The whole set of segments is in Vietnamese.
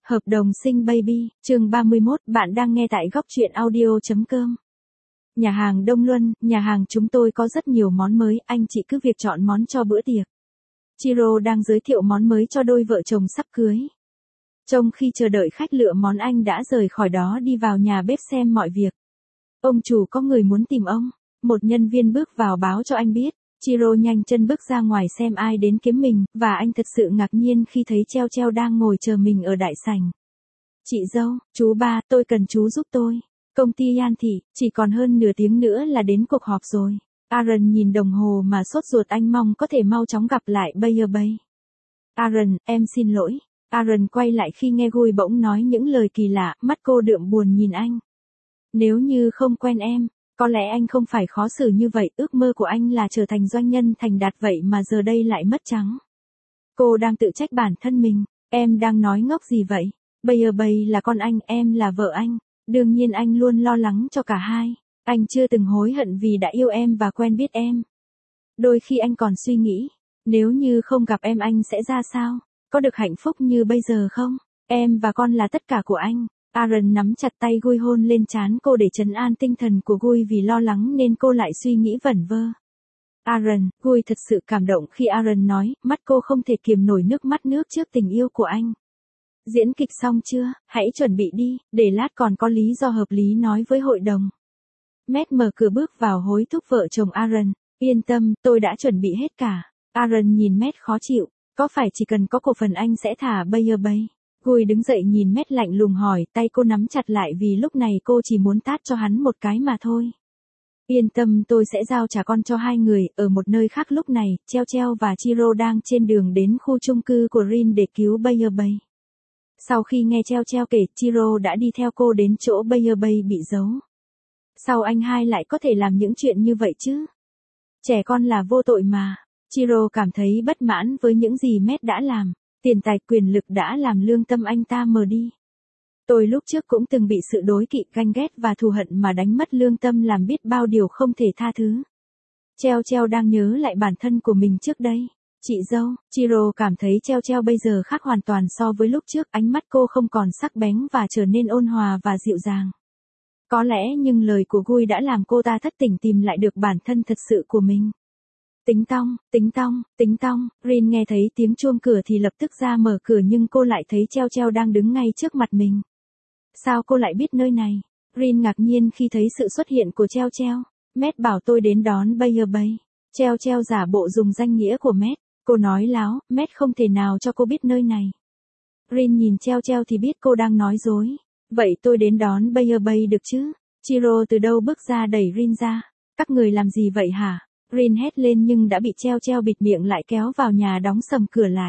Hợp đồng sinh baby, chương 31, bạn đang nghe tại góc truyện audio.com. Nhà hàng Đông Luân, nhà hàng chúng tôi có rất nhiều món mới, anh chị cứ việc chọn món cho bữa tiệc. Chiro đang giới thiệu món mới cho đôi vợ chồng sắp cưới. Trong khi chờ đợi khách lựa món anh đã rời khỏi đó đi vào nhà bếp xem mọi việc. Ông chủ có người muốn tìm ông. Một nhân viên bước vào báo cho anh biết. Chiro nhanh chân bước ra ngoài xem ai đến kiếm mình, và anh thật sự ngạc nhiên khi thấy Treo Treo đang ngồi chờ mình ở đại sảnh. Chị dâu, chú ba, tôi cần chú giúp tôi. Công ty Yan Thị, chỉ còn hơn nửa tiếng nữa là đến cuộc họp rồi. Aaron nhìn đồng hồ mà sốt ruột, anh mong có thể mau chóng gặp lại Bayer Bay. Aaron, em xin lỗi. Aaron quay lại khi nghe Gui bỗng nói những lời kỳ lạ, mắt cô đượm buồn nhìn anh. Nếu như không quen em, có lẽ anh không phải khó xử như vậy, ước mơ của anh là trở thành doanh nhân thành đạt vậy mà giờ đây lại mất trắng. Cô đang tự trách bản thân mình, em đang nói ngốc gì vậy? Bayer Bay là con anh, em là vợ anh, đương nhiên anh luôn lo lắng cho cả hai. Anh chưa từng hối hận vì đã yêu em và quen biết em. Đôi khi anh còn suy nghĩ, nếu như không gặp em anh sẽ ra sao? Có được hạnh phúc như bây giờ không? Em và con là tất cả của anh. Aaron nắm chặt tay Gui, hôn lên trán cô để trấn an tinh thần của Gui, vì lo lắng nên cô lại suy nghĩ vẩn vơ. Aaron, Gui thật sự cảm động khi Aaron nói, mắt cô không thể kiềm nổi nước mắt nước trước tình yêu của anh. Diễn kịch xong chưa? Hãy chuẩn bị đi, để lát còn có lý do hợp lý nói với hội đồng. Matt mở cửa bước vào hối thúc vợ chồng Aaron, yên tâm, tôi đã chuẩn bị hết cả. Aaron nhìn Matt khó chịu, có phải chỉ cần có cổ phần anh sẽ thả Bayer Bay? Gui đứng dậy nhìn Matt lạnh lùng hỏi, tay cô nắm chặt lại vì lúc này cô chỉ muốn tát cho hắn một cái mà thôi. Yên tâm, tôi sẽ giao trả con cho hai người. Ở một nơi khác lúc này, Treo Treo và Chiro đang trên đường đến khu chung cư của Rin để cứu Bayer Bay. Sau khi nghe Treo Treo kể, Chiro đã đi theo cô đến chỗ Bayer Bay bị giấu. Sao anh hai lại có thể làm những chuyện như vậy chứ? Trẻ con là vô tội mà. Chiro cảm thấy bất mãn với những gì Matt đã làm. Tiền tài quyền lực đã làm lương tâm anh ta mờ đi. Tôi lúc trước cũng từng bị sự đố kỵ, ganh ghét và thù hận mà đánh mất lương tâm, làm biết bao điều không thể tha thứ. Treo Treo đang nhớ lại bản thân của mình trước đây. Chị dâu, Chiro cảm thấy Treo Treo bây giờ khác hoàn toàn so với lúc trước, ánh mắt cô không còn sắc bén và trở nên ôn hòa và dịu dàng. Có lẽ nhưng lời của Gui đã làm cô ta thất tỉnh, tìm lại được bản thân thật sự của mình. Tính tong, tính tong, tính tong, Rin nghe thấy tiếng chuông cửa thì lập tức ra mở cửa, nhưng cô lại thấy Treo Treo đang đứng ngay trước mặt mình. Sao cô lại biết nơi này? Rin ngạc nhiên khi thấy sự xuất hiện của Treo Treo. Matt bảo tôi đến đón Bayer Bay. Treo Treo giả bộ dùng danh nghĩa của Matt. Cô nói láo, Matt không thể nào cho cô biết nơi này. Rin nhìn Treo Treo thì biết cô đang nói dối. Vậy tôi đến đón Bayer Bay được chứ? Chiro từ đâu bước ra đẩy Rin ra. Các người làm gì vậy hả? Rin hét lên nhưng đã bị Treo Treo bịt miệng lại, kéo vào nhà đóng sầm cửa lại.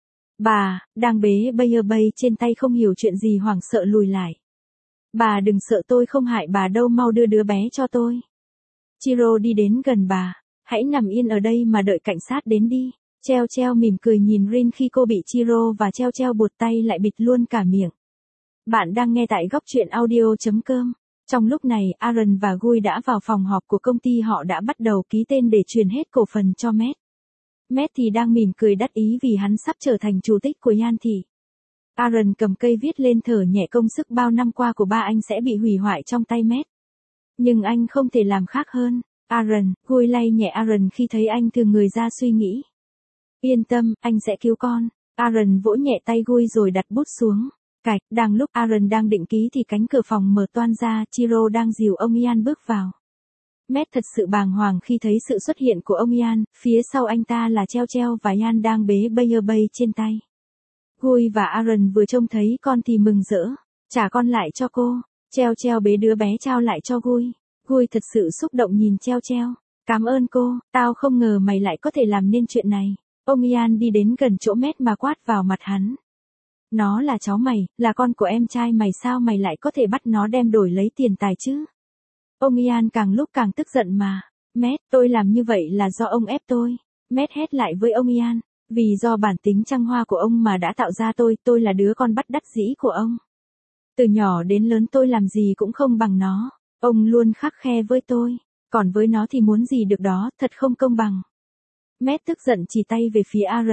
Bà, đang bế Bayer Bay trên tay không hiểu chuyện gì hoảng sợ lùi lại. Bà đừng sợ, tôi không hại bà đâu, mau đưa đứa bé cho tôi. Chiro đi đến gần bà. Hãy nằm yên ở đây mà đợi cảnh sát đến đi. Treo Treo mỉm cười nhìn Rin khi cô bị Chiro và Treo Treo buột tay lại bịt luôn cả miệng. Bạn đang nghe tại góc truyện audio.com. Trong lúc này, Aaron và Gui đã vào phòng họp của công ty, họ đã bắt đầu ký tên để truyền hết cổ phần cho Matt. Matt thì đang mỉm cười đắc ý vì hắn sắp trở thành chủ tịch của Yan Thị. Aaron cầm cây viết lên, thở nhẹ, công sức bao năm qua của ba anh sẽ bị hủy hoại trong tay Matt. Nhưng anh không thể làm khác hơn. Aaron, Gui lay nhẹ Aaron khi thấy anh thừ người ra suy nghĩ. Yên tâm, anh sẽ cứu con. Aaron vỗ nhẹ tay Gui rồi đặt bút xuống. Cạch, đang lúc Aaron đang định ký thì cánh cửa phòng mở toang ra, Chiro đang dìu ông Yan bước vào. Matt thật sự bàng hoàng khi thấy sự xuất hiện của ông Yan, phía sau anh ta là Treo Treo và Yan đang bế Bayer Bay trên tay. Gui và Aaron vừa trông thấy con thì mừng rỡ, trả con lại cho cô. Treo Treo bế đứa bé trao lại cho Gui. Gui thật sự xúc động nhìn Treo Treo. Cảm ơn cô, tao không ngờ mày lại có thể làm nên chuyện này. Ông Yan đi đến gần chỗ Matt mà quát vào mặt hắn. Nó là cháu mày, là con của em trai mày, sao mày lại có thể bắt nó đem đổi lấy tiền tài chứ? Ông Yan càng lúc càng tức giận mà. Matt, tôi làm như vậy là do ông ép tôi. Matt hét lại với ông Yan. Vì do bản tính trăng hoa của ông mà đã tạo ra tôi là đứa con bất đắc dĩ của ông. Từ nhỏ đến lớn tôi làm gì cũng không bằng nó. Ông luôn khắt khe với tôi. Còn với nó thì muốn gì được đó, thật không công bằng. Matt tức giận chỉ tay về phía Aaron.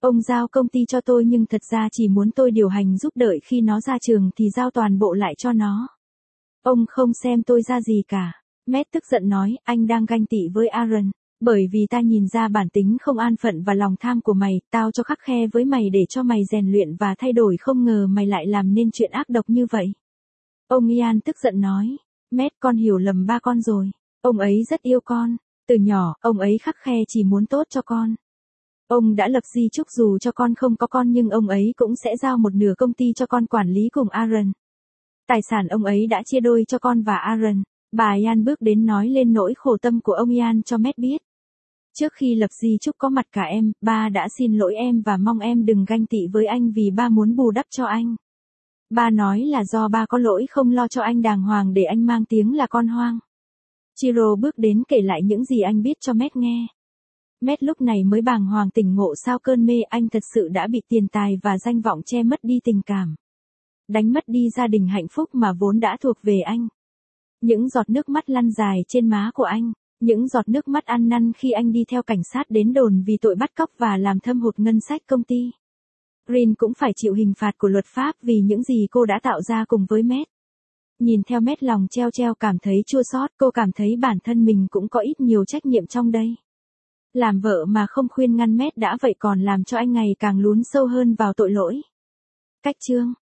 Ông giao công ty cho tôi nhưng thật ra chỉ muốn tôi điều hành giúp, đợi khi nó ra trường thì giao toàn bộ lại cho nó. Ông không xem tôi ra gì cả. Matt tức giận nói, anh đang ganh tị với Aaron. Bởi vì ta nhìn ra bản tính không an phận và lòng tham của mày, tao cho khắt khe với mày để cho mày rèn luyện và thay đổi, không ngờ mày lại làm nên chuyện ác độc như vậy. Ông Ian tức giận nói, Matt, con hiểu lầm ba con rồi. Ông ấy rất yêu con. Từ nhỏ, ông ấy khắt khe chỉ muốn tốt cho con. Ông đã lập di chúc dù cho con không có con nhưng ông ấy cũng sẽ giao một nửa công ty cho con quản lý cùng Aaron. Tài sản ông ấy đã chia đôi cho con và Aaron. Bà Ian bước đến nói lên nỗi khổ tâm của ông Ian cho Matt biết. Trước khi lập di chúc có mặt cả em, ba đã xin lỗi em và mong em đừng ganh tị với anh vì ba muốn bù đắp cho anh. Ba nói là do ba có lỗi không lo cho anh đàng hoàng để anh mang tiếng là con hoang. Chiro bước đến kể lại những gì anh biết cho Matt nghe. Matt lúc này mới bàng hoàng tỉnh ngộ sau cơn mê, anh thật sự đã bị tiền tài và danh vọng che mất đi tình cảm. Đánh mất đi gia đình hạnh phúc mà vốn đã thuộc về anh. Những giọt nước mắt lăn dài trên má của anh. Những giọt nước mắt ăn năn khi anh đi theo cảnh sát đến đồn vì tội bắt cóc và làm thâm hụt ngân sách công ty. Green cũng phải chịu hình phạt của luật pháp vì những gì cô đã tạo ra cùng với Matt. Nhìn theo Matt lòng treo treo cảm thấy chua xót, cô cảm thấy bản thân mình cũng có ít nhiều trách nhiệm trong đây. Làm vợ mà không khuyên ngăn Matt đã vậy còn làm cho anh ngày càng lún sâu hơn vào tội lỗi. Cách chương